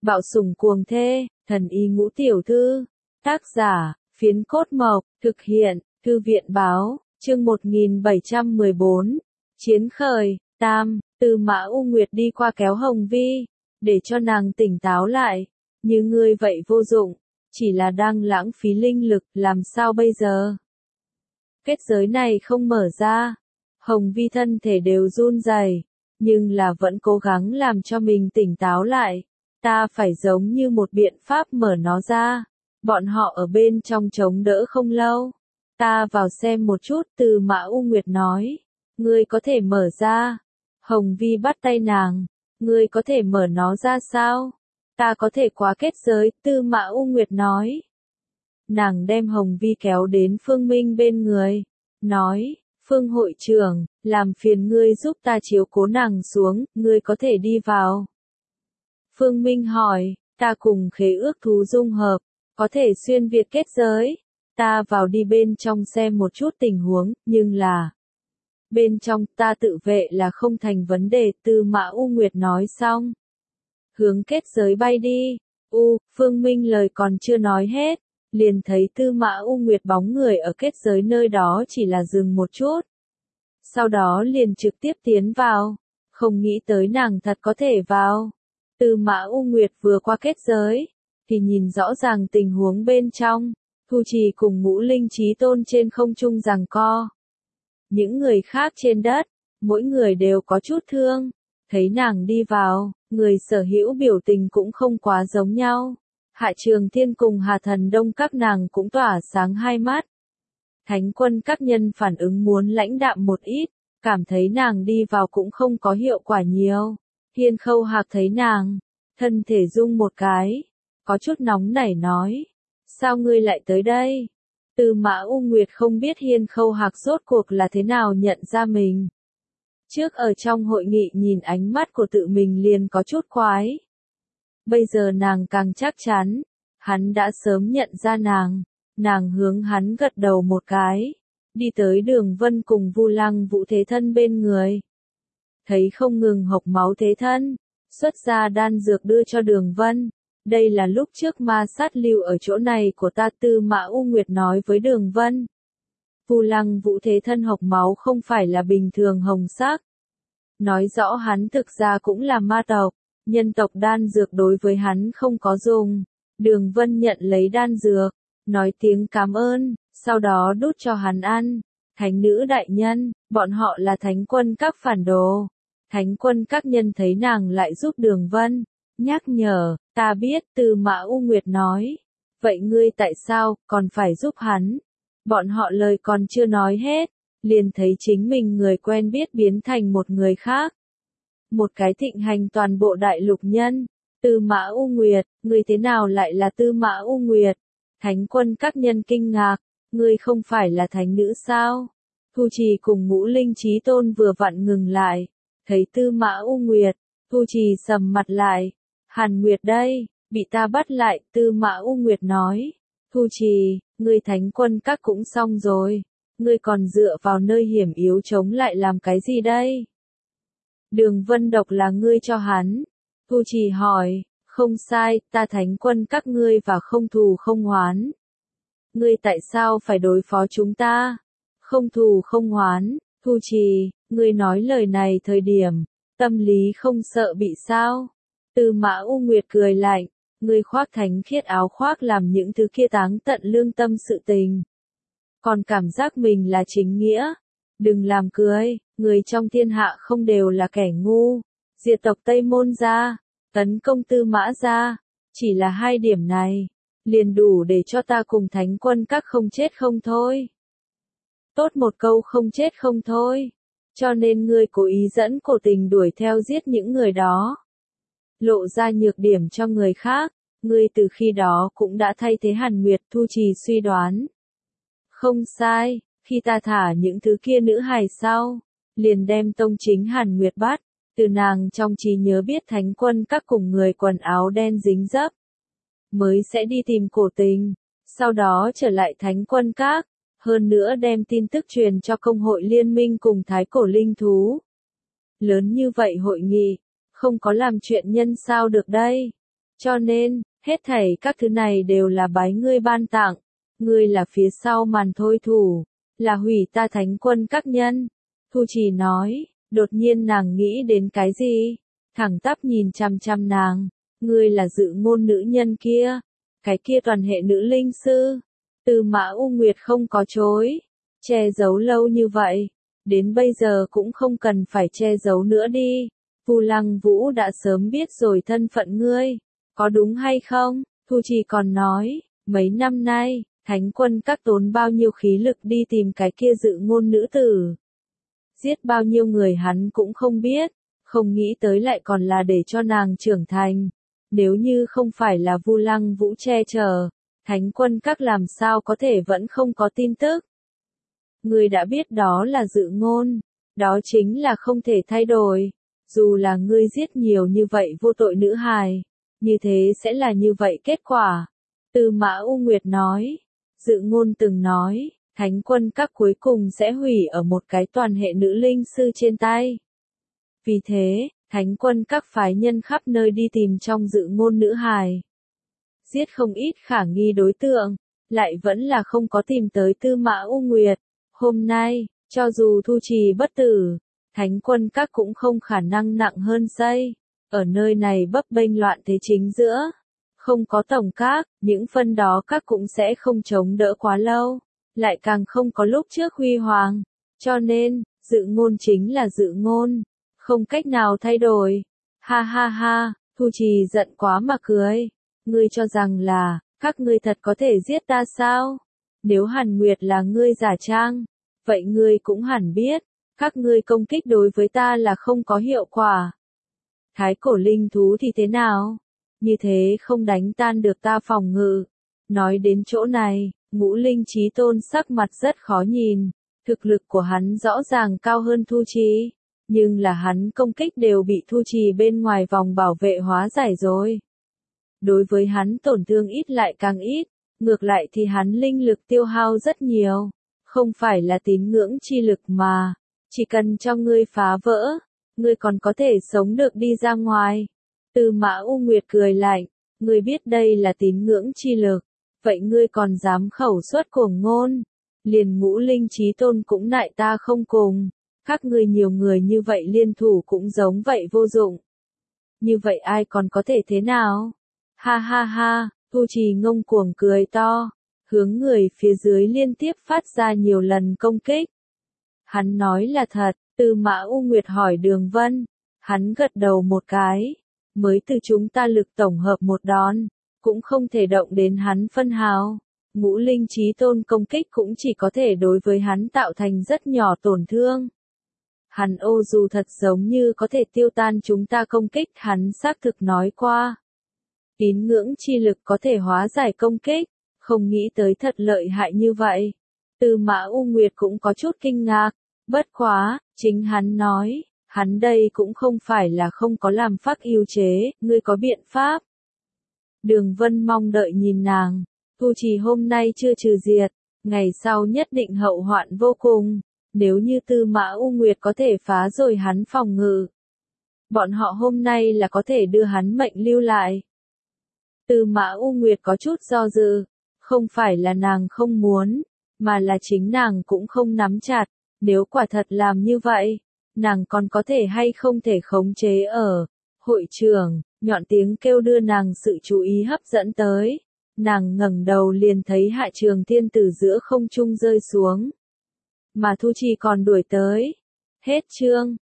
Bạo sủng cuồng thê, thần y ngũ tiểu thư. Tác giả, Phiến Cốt Mộc, thực hiện, Thư viện báo, chương 1714. Chiến khởi, tam, Tư Mã U Nguyệt đi qua kéo Hồng Vi, để cho nàng tỉnh táo lại. Như ngươi vậy vô dụng, chỉ là đang lãng phí linh lực, làm sao bây giờ? Kết giới này không mở ra. Hồng Vi thân thể đều run rẩy, nhưng là vẫn cố gắng làm cho mình tỉnh táo lại. Ta phải giống như một biện pháp mở nó ra. Bọn họ ở bên trong chống đỡ không lâu. Ta vào xem một chút, Tư Mã U Nguyệt nói. Ngươi có thể mở ra. Hồng Vi bắt tay nàng. Ngươi có thể mở nó ra sao? Ta có thể khóa kết giới, Tư Mã U Nguyệt nói. Nàng đem Hồng Vi kéo đến Phương Minh bên người. Nói, Phương hội trưởng, làm phiền ngươi giúp ta chiếu cố nàng xuống, ngươi có thể đi vào. Phương Minh hỏi, ta cùng khế ước thú dung hợp, có thể xuyên việt kết giới. Ta vào đi bên trong xem một chút tình huống, nhưng là bên trong ta tự vệ là không thành vấn đề, Tư Mã U Nguyệt nói xong. Hướng kết giới bay đi. Phương Minh lời còn chưa nói hết, liền thấy Tư Mã U Nguyệt bóng người ở kết giới nơi đó chỉ là dừng một chút. Sau đó liền trực tiếp tiến vào, không nghĩ tới nàng thật có thể vào. Tư Mã U Nguyệt vừa qua kết giới, thì nhìn rõ ràng tình huống bên trong, Thu Trì cùng Ngũ Linh Chí Tôn trên không trung giằng co. Những người khác trên đất, mỗi người đều có chút thương, thấy nàng đi vào, người sở hữu biểu tình cũng không quá giống nhau. Hạ Trường Thiên cùng Hà Thần Đông các nàng cũng tỏa sáng hai mắt. Thánh quân các nhân phản ứng muốn lãnh đạm một ít, cảm thấy nàng đi vào cũng không có hiệu quả nhiều. Hiên Khâu Hạc thấy nàng, thân thể rung một cái, có chút nóng nảy nói, sao ngươi lại tới đây? Tư Mã U Nguyệt không biết Hiên Khâu Hạc rốt cuộc là thế nào nhận ra mình. Trước ở trong hội nghị nhìn ánh mắt của tự mình liền có chút khoái. Bây giờ nàng càng chắc chắn, hắn đã sớm nhận ra nàng hướng hắn gật đầu một cái, đi tới Đường Vân cùng Vu Lăng Vũ Thế Thân bên người. Thấy không ngừng hộc máu Thế Thân, xuất ra đan dược đưa cho Đường Vân. Đây là lúc trước ma sát lưu ở chỗ này của ta, Tư Mã U Nguyệt nói với Đường Vân. Vu Lăng Vũ Thế Thân hộc máu không phải là bình thường hồng sắc. Nói rõ hắn thực ra cũng là ma tộc, nhân tộc đan dược đối với hắn không có dùng. Đường Vân nhận lấy đan dược, nói tiếng cảm ơn, sau đó đút cho hắn ăn. Thánh nữ đại nhân, bọn họ là thánh quân các phản đồ. Thánh quân các nhân thấy nàng lại giúp Đường Vân, nhắc nhở, ta biết, Tư Mã U Nguyệt nói. Vậy ngươi tại sao còn phải giúp hắn? Bọn họ lời còn chưa nói hết, liền thấy chính mình người quen biết biến thành một người khác. Một cái thịnh hành toàn bộ đại lục nhân. Tư Mã U Nguyệt, ngươi thế nào lại là Tư Mã U Nguyệt? Thánh quân các nhân kinh ngạc, ngươi không phải là thánh nữ sao? Thu Trì cùng Ngũ Linh Chí Tôn vừa vặn ngừng lại, thấy Tư Mã U Nguyệt, Thu Trì sầm mặt lại. Hàn Nguyệt đây, bị ta bắt lại, Tư Mã U Nguyệt nói. Thu Trì, ngươi thánh quân các cũng xong rồi, ngươi còn dựa vào nơi hiểm yếu chống lại làm cái gì đây? Đường Vân độc là ngươi cho hắn. Thu Trì hỏi, không sai, ta thánh quân các ngươi và không thù không oán. Ngươi tại sao phải đối phó chúng ta? Không thù không oán, Thu Trì, ngươi nói lời này thời điểm, tâm lý không sợ bị sao? Tư Mã U Nguyệt cười lạnh, ngươi khoác thánh khiết áo khoác làm những thứ kia táng tận lương tâm sự tình. Còn cảm giác mình là chính nghĩa. Đừng làm cười, người trong thiên hạ không đều là kẻ ngu. Diệt tộc Tây Môn gia, tấn công Tư Mã gia, chỉ là hai điểm này, liền đủ để cho ta cùng thánh quân các không chết không thôi. Tốt một câu không chết không thôi. Cho nên ngươi cố ý dẫn cổ tình đuổi theo giết những người đó. Lộ ra nhược điểm cho người khác, ngươi từ khi đó cũng đã thay thế Hàn Nguyệt. Thu Trì suy đoán. Không sai, khi ta thả những thứ kia nữ hài sau, liền đem tông chính Hàn Nguyệt bắt, từ nàng trong trí nhớ biết thánh quân các cùng người quần áo đen dính dấp, mới sẽ đi tìm cổ tình, sau đó trở lại thánh quân các, hơn nữa đem tin tức truyền cho công hội liên minh cùng thái cổ linh thú. Lớn như vậy hội nghị, không có làm chuyện nhân sao được đây? Cho nên, hết thảy các thứ này đều là bái ngươi ban tặng. Ngươi là phía sau màn thôi thủ, là hủy ta thánh quân các nhân. Thu Trì nói, đột nhiên nàng nghĩ đến cái gì? Thẳng tắp nhìn chăm chăm nàng, ngươi là Dự Ngôn nữ nhân kia, cái kia toàn hệ nữ linh sư. Tư Mã U Nguyệt không có chối, che giấu lâu như vậy, đến bây giờ cũng không cần phải che giấu nữa đi. Vu Lăng Vũ đã sớm biết rồi thân phận ngươi, có đúng hay không? Thu Trì còn nói, mấy năm nay, thánh quân các tốn bao nhiêu khí lực đi tìm cái kia Dự Ngôn nữ tử. Giết bao nhiêu người hắn cũng không biết, không nghĩ tới lại còn là để cho nàng trưởng thành. Nếu như không phải là Vu Lăng Vũ che chở, thánh quân các làm sao có thể vẫn không có tin tức. Ngươi đã biết đó là Dự Ngôn, đó chính là không thể thay đổi. Dù là ngươi giết nhiều như vậy vô tội nữ hài, như thế sẽ là như vậy kết quả. Tư Mã U Nguyệt nói, Dự Ngôn từng nói, thánh quân các cuối cùng sẽ hủy ở một cái toàn hệ nữ linh sư trên tay. Vì thế, thánh quân các phái nhân khắp nơi đi tìm trong Dự Ngôn nữ hài. Giết không ít khả nghi đối tượng, lại vẫn là không có tìm tới Tư Mã U Nguyệt. Hôm nay, cho dù Thu Trì bất tử, thánh quân các cũng không khả năng nặng hơn xây. Ở nơi này bấp bênh loạn thế chính giữa, không có tổng các, những phân đó các cũng sẽ không chống đỡ quá lâu, lại càng không có lúc trước huy hoàng. Cho nên, Dự Ngôn chính là Dự Ngôn, không cách nào thay đổi. Ha ha ha, Thu Trì giận quá mà cười. Ngươi cho rằng là, các ngươi thật có thể giết ta sao? Nếu Hàn Nguyệt là ngươi giả trang, vậy ngươi cũng hẳn biết, các ngươi công kích đối với ta là không có hiệu quả. Thái cổ linh thú thì thế nào? Như thế không đánh tan được ta phòng ngự. Nói đến chỗ này, Ngũ Linh Chí Tôn sắc mặt rất khó nhìn. Thực lực của hắn rõ ràng cao hơn Thu Trì, nhưng là hắn công kích đều bị Thu Trì bên ngoài vòng bảo vệ hóa giải rồi. Đối với hắn tổn thương ít lại càng ít, ngược lại thì hắn linh lực tiêu hao rất nhiều. Không phải là tín ngưỡng chi lực mà, chỉ cần cho ngươi phá vỡ, ngươi còn có thể sống được đi ra ngoài. Tư Mã U Nguyệt cười lạnh, ngươi biết đây là tín ngưỡng chi lực, vậy ngươi còn dám khẩu xuất cuồng ngôn, liền Ngũ Linh Chí Tôn cũng nại ta không cùng, các ngươi nhiều người như vậy liên thủ cũng giống vậy vô dụng. Như vậy ai còn có thể thế nào? Ha ha ha, Thu Trì ngông cuồng cười to, hướng người phía dưới liên tiếp phát ra nhiều lần công kích. Hắn nói là thật, Tư Mã U Nguyệt hỏi Đường Vân, hắn gật đầu một cái, mới từ chúng ta lực tổng hợp một đòn, cũng không thể động đến hắn phân hào. Ngũ Linh Chí Tôn công kích cũng chỉ có thể đối với hắn tạo thành rất nhỏ tổn thương. Hắn ô dù thật giống như có thể tiêu tan chúng ta công kích, hắn xác thực nói qua. Tín ngưỡng chi lực có thể hóa giải công kích, không nghĩ tới thật lợi hại như vậy. Tư Mã U Nguyệt cũng có chút kinh ngạc, bất quá, chính hắn nói, hắn đây cũng không phải là không có làm phác ưu chế, ngươi có biện pháp. Đường Vân mong đợi nhìn nàng, Thu Trì hôm nay chưa trừ diệt, ngày sau nhất định hậu hoạn vô cùng, nếu như Tư Mã U Nguyệt có thể phá rồi hắn phòng ngự. Bọn họ hôm nay là có thể đưa hắn mệnh lưu lại. Tư Mã U Nguyệt có chút do dự, không phải là nàng không muốn, mà là chính nàng cũng không nắm chặt, nếu quả thật làm như vậy, nàng còn có thể hay không thể khống chế ở. Hội trưởng, nhọn tiếng kêu đưa nàng sự chú ý hấp dẫn tới, nàng ngẩng đầu liền thấy Hạ Trường Thiên từ giữa không trung rơi xuống. Mà Thu Trì còn đuổi tới. Hết chương.